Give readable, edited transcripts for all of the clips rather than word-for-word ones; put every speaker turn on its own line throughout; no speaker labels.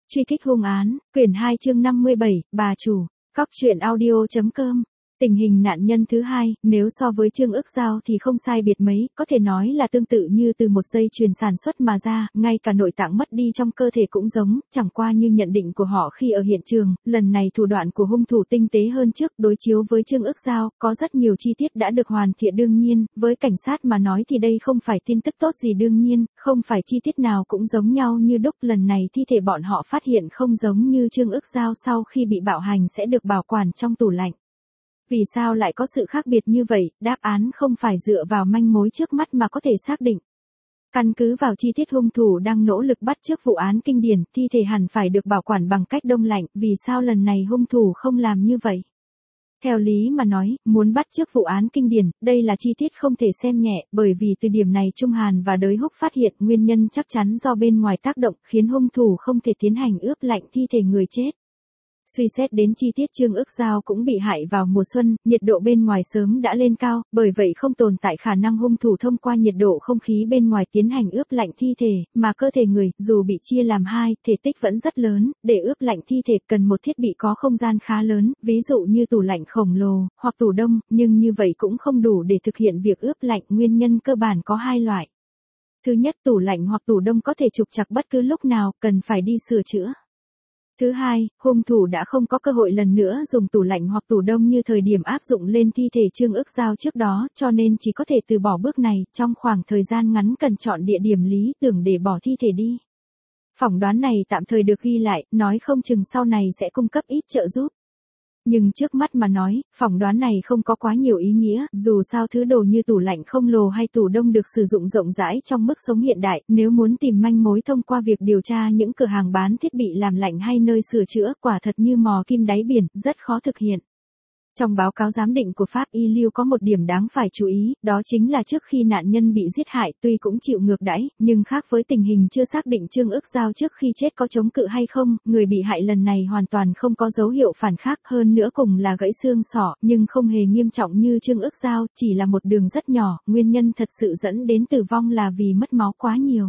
Truy kích hung án, quyển 2 chương 57, bà chủ, Cóc truyện audio.com. Tình hình nạn nhân thứ hai, nếu so với Trương Ức Giao thì không sai biệt mấy, có thể nói là tương tự như từ một dây chuyền sản xuất mà ra, ngay cả nội tạng mất đi trong cơ thể cũng giống, chẳng qua như nhận định của họ khi ở hiện trường, lần này thủ đoạn của hung thủ tinh tế hơn trước, đối chiếu với Trương Ức Giao, có rất nhiều chi tiết đã được hoàn thiện đương nhiên, với cảnh sát mà nói thì đây không phải tin tức tốt gì đương nhiên, không phải chi tiết nào cũng giống nhau như đúc, lần này thi thể bọn họ phát hiện không giống như Trương Ức Giao sau khi bị bạo hành sẽ được bảo quản trong tủ lạnh. Vì sao lại có sự khác biệt như vậy, đáp án không phải dựa vào manh mối trước mắt mà có thể xác định. Căn cứ vào chi tiết hung thủ đang nỗ lực bắt chước vụ án kinh điển, thi thể hẳn phải được bảo quản bằng cách đông lạnh, vì sao lần này hung thủ không làm như vậy? Theo lý mà nói, muốn bắt chước vụ án kinh điển, đây là chi tiết không thể xem nhẹ, bởi vì từ điểm này Trung Hàn và Đới Húc phát hiện nguyên nhân chắc chắn do bên ngoài tác động, khiến hung thủ không thể tiến hành ướp lạnh thi thể người chết. Suy xét đến chi tiết Trương Ức Giao cũng bị hại vào mùa xuân, nhiệt độ bên ngoài sớm đã lên cao, bởi vậy không tồn tại khả năng hung thủ thông qua nhiệt độ không khí bên ngoài tiến hành ướp lạnh thi thể, mà cơ thể người, dù bị chia làm hai, thể tích vẫn rất lớn, để ướp lạnh thi thể cần một thiết bị có không gian khá lớn, ví dụ như tủ lạnh khổng lồ, hoặc tủ đông, nhưng như vậy cũng không đủ để thực hiện việc ướp lạnh, nguyên nhân cơ bản có hai loại. Thứ nhất, tủ lạnh hoặc tủ đông có thể trục trặc bất cứ lúc nào, cần phải đi sửa chữa. Thứ hai, hung thủ đã không có cơ hội lần nữa dùng tủ lạnh hoặc tủ đông như thời điểm áp dụng lên thi thể Trương Ức Giao trước đó, cho nên chỉ có thể từ bỏ bước này, trong khoảng thời gian ngắn cần chọn địa điểm lý tưởng để bỏ thi thể đi. Phỏng đoán này tạm thời được ghi lại, nói không chừng sau này sẽ cung cấp ít trợ giúp. Nhưng trước mắt mà nói, phỏng đoán này không có quá nhiều ý nghĩa, dù sao thứ đồ như tủ lạnh không lồ hay tủ đông được sử dụng rộng rãi trong mức sống hiện đại, nếu muốn tìm manh mối thông qua việc điều tra những cửa hàng bán thiết bị làm lạnh hay nơi sửa chữa, quả thật như mò kim đáy biển, rất khó thực hiện. Trong báo cáo giám định của Pháp Y Lưu có một điểm đáng phải chú ý, đó chính là trước khi nạn nhân bị giết hại tuy cũng chịu ngược đãi, nhưng khác với tình hình chưa xác định Trương Ức Giao trước khi chết có chống cự hay không, người bị hại lần này hoàn toàn không có dấu hiệu phản kháng, hơn nữa cùng là gãy xương sọ, nhưng không hề nghiêm trọng như Trương Ức Giao, chỉ là một đường rất nhỏ, nguyên nhân thật sự dẫn đến tử vong là vì mất máu quá nhiều.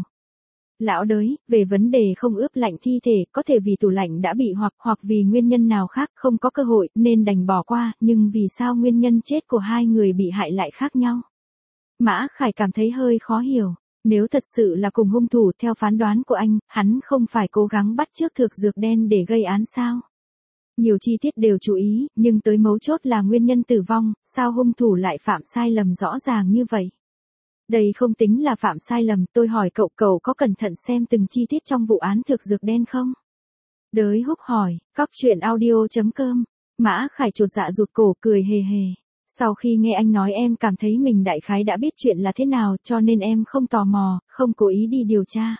Lão Đới, về vấn đề không ướp lạnh thi thể, có thể vì tủ lạnh đã bị hoặc vì nguyên nhân nào khác không có cơ hội nên đành bỏ qua, nhưng vì sao nguyên nhân chết của hai người bị hại lại khác nhau? Mã Khải cảm thấy hơi khó hiểu. Nếu thật sự là cùng hung thủ theo phán đoán của anh, hắn không phải cố gắng bắt chước thực dược đen để gây án sao? Nhiều chi tiết đều chú ý, nhưng tới mấu chốt là nguyên nhân tử vong, sao hung thủ lại phạm sai lầm rõ ràng như vậy? Đây không tính là phạm sai lầm, tôi hỏi cậu có cẩn thận xem từng chi tiết trong vụ án thực dược đen không? Đới Húc hỏi, Cóc truyện audio.com. Mã Khải chột dạ rụt cổ cười hề hề. Sau khi nghe anh nói em cảm thấy mình đại khái đã biết chuyện là thế nào cho nên em không tò mò, không cố ý đi điều tra.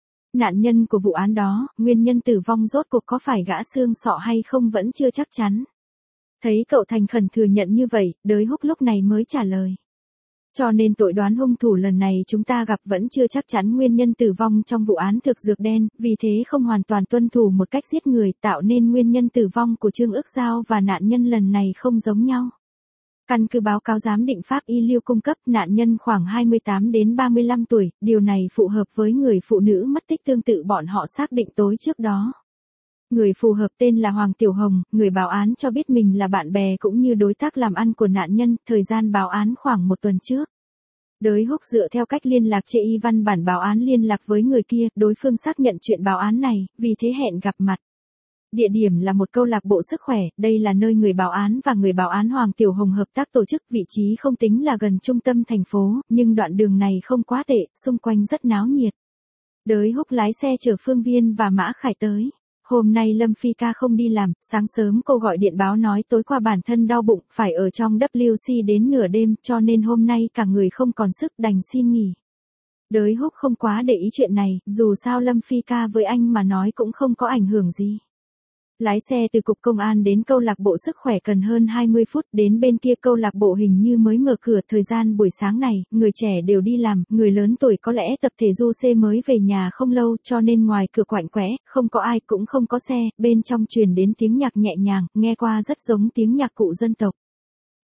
Nạn nhân của vụ án đó, nguyên nhân tử vong rốt cuộc có phải gã xương sọ hay không vẫn chưa chắc chắn. Thấy cậu thành khẩn thừa nhận như vậy, Đới Húc lúc này mới trả lời. Cho nên tội đoán hung thủ lần này chúng ta gặp vẫn chưa chắc chắn nguyên nhân tử vong trong vụ án thực dược đen, vì thế không hoàn toàn tuân thủ một cách giết người, tạo nên nguyên nhân tử vong của Trương Ức Giao và nạn nhân lần này không giống nhau. Căn cứ báo cáo giám định Pháp Y Lưu cung cấp, nạn nhân khoảng 28 đến 35 tuổi, điều này phù hợp với người phụ nữ mất tích tương tự bọn họ xác định tối trước đó. Người phù hợp tên là Hoàng Tiểu Hồng, người báo án cho biết mình là bạn bè cũng như đối tác làm ăn của nạn nhân, thời gian báo án khoảng 1 tuần trước. Đới Húc dựa theo cách liên lạc chê y văn bản báo án liên lạc với người kia, đối phương xác nhận chuyện báo án này, vì thế hẹn gặp mặt. Địa điểm là một câu lạc bộ sức khỏe, đây là nơi người báo án và người báo án Hoàng Tiểu Hồng hợp tác tổ chức, vị trí không tính là gần trung tâm thành phố, nhưng đoạn đường này không quá tệ, xung quanh rất náo nhiệt. Đới Húc lái xe chở Phương Viên và Mã Khải tới. Hôm nay Lâm Phi ca không đi làm, sáng sớm cô gọi điện báo nói tối qua bản thân đau bụng, phải ở trong WC đến nửa đêm, cho nên hôm nay cả người không còn sức đành xin nghỉ. Đới Húc không quá để ý chuyện này, dù sao Lâm Phi ca với anh mà nói cũng không có ảnh hưởng gì. Lái xe từ cục công an đến câu lạc bộ sức khỏe cần hơn 20 phút, đến bên kia câu lạc bộ hình như mới mở cửa, thời gian buổi sáng này, người trẻ đều đi làm, người lớn tuổi có lẽ tập thể du xe mới về nhà không lâu, cho nên ngoài cửa quạnh quẽ, không có ai cũng không có xe, bên trong truyền đến tiếng nhạc nhẹ nhàng, nghe qua rất giống tiếng nhạc cụ dân tộc.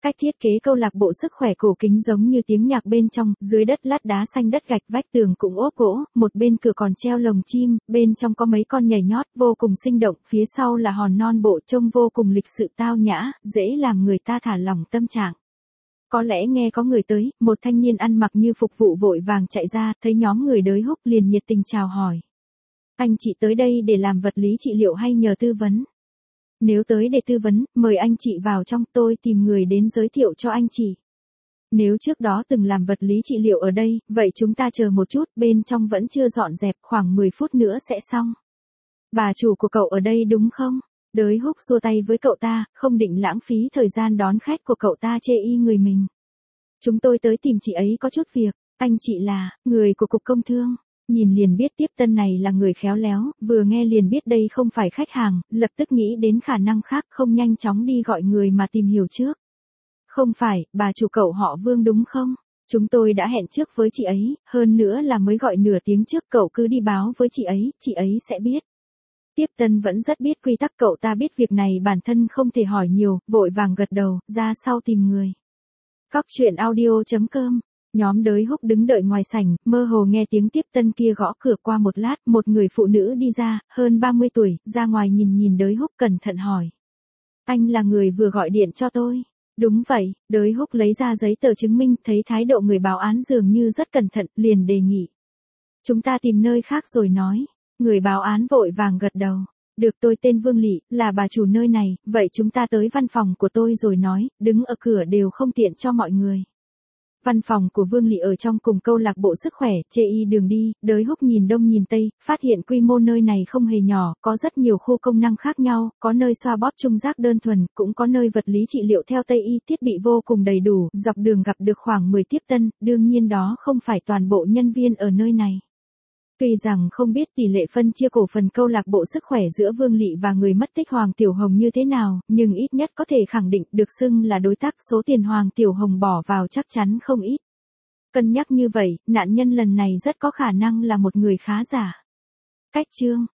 Cách thiết kế câu lạc bộ sức khỏe cổ kính giống như tiếng nhạc bên trong, dưới đất lát đá xanh đất gạch, vách tường cũng ốp gỗ, một bên cửa còn treo lồng chim, bên trong có mấy con nhảy nhót, vô cùng sinh động, phía sau là hòn non bộ trông vô cùng lịch sự tao nhã, dễ làm người ta thả lỏng tâm trạng. Có lẽ nghe có người tới, một thanh niên ăn mặc như phục vụ vội vàng chạy ra, thấy nhóm người đới húc liền nhiệt tình chào hỏi. Anh chị tới đây để làm vật lý trị liệu hay nhờ tư vấn? Nếu tới để tư vấn, mời anh chị vào trong, tôi tìm người đến giới thiệu cho anh chị. Nếu trước đó từng làm vật lý trị liệu ở đây, vậy chúng ta chờ một chút, bên trong vẫn chưa dọn dẹp, khoảng 10 phút nữa sẽ xong. Bà chủ của cậu ở đây đúng không? Đới húc xua tay với cậu ta, không định lãng phí thời gian đón khách của cậu ta chê y người mình. Chúng tôi tới tìm chị ấy có chút việc, anh chị là, người của Cục Công Thương. Nhìn liền biết tiếp tân này là người khéo léo, vừa nghe liền biết đây không phải khách hàng, lập tức nghĩ đến khả năng khác không nhanh chóng đi gọi người mà tìm hiểu trước. Không phải, bà chủ cậu họ Vương đúng không? Chúng tôi đã hẹn trước với chị ấy, hơn nữa là mới gọi nửa tiếng trước, cậu cứ đi báo với chị ấy sẽ biết. Tiếp tân vẫn rất biết quy tắc, cậu ta biết việc này bản thân không thể hỏi nhiều, vội vàng gật đầu, ra sau tìm người. Cóc truyện audio.com. Nhóm đới húc đứng đợi ngoài sảnh, mơ hồ nghe tiếng tiếp tân kia gõ cửa, qua một lát, một người phụ nữ đi ra, hơn 30 tuổi, ra ngoài nhìn đới húc cẩn thận hỏi. Anh là người vừa gọi điện cho tôi. Đúng vậy, đới húc lấy ra giấy tờ chứng minh, thấy thái độ người báo án dường như rất cẩn thận, liền đề nghị. Chúng ta tìm nơi khác rồi nói. Người báo án vội vàng gật đầu. Được, tôi tên Vương Lị, là bà chủ nơi này, vậy chúng ta tới văn phòng của tôi rồi nói, đứng ở cửa đều không tiện cho mọi người. Văn phòng của Vương Lị ở trong cùng câu lạc bộ sức khỏe, chê y đường đi, đới húc nhìn đông nhìn tây, phát hiện quy mô nơi này không hề nhỏ, có rất nhiều khu công năng khác nhau, có nơi xoa bóp trung giác đơn thuần, cũng có nơi vật lý trị liệu theo Tây y, thiết bị vô cùng đầy đủ, dọc đường gặp được khoảng 10 tiếp tân, đương nhiên đó không phải toàn bộ nhân viên ở nơi này. Tuy rằng không biết tỷ lệ phân chia cổ phần câu lạc bộ sức khỏe giữa Vương Lị và người mất tích Hoàng Tiểu Hồng như thế nào, nhưng ít nhất có thể khẳng định được xưng là đối tác, số tiền Hoàng Tiểu Hồng bỏ vào chắc chắn không ít. Cân nhắc như vậy, nạn nhân lần này rất có khả năng là một người khá giả. Cách chương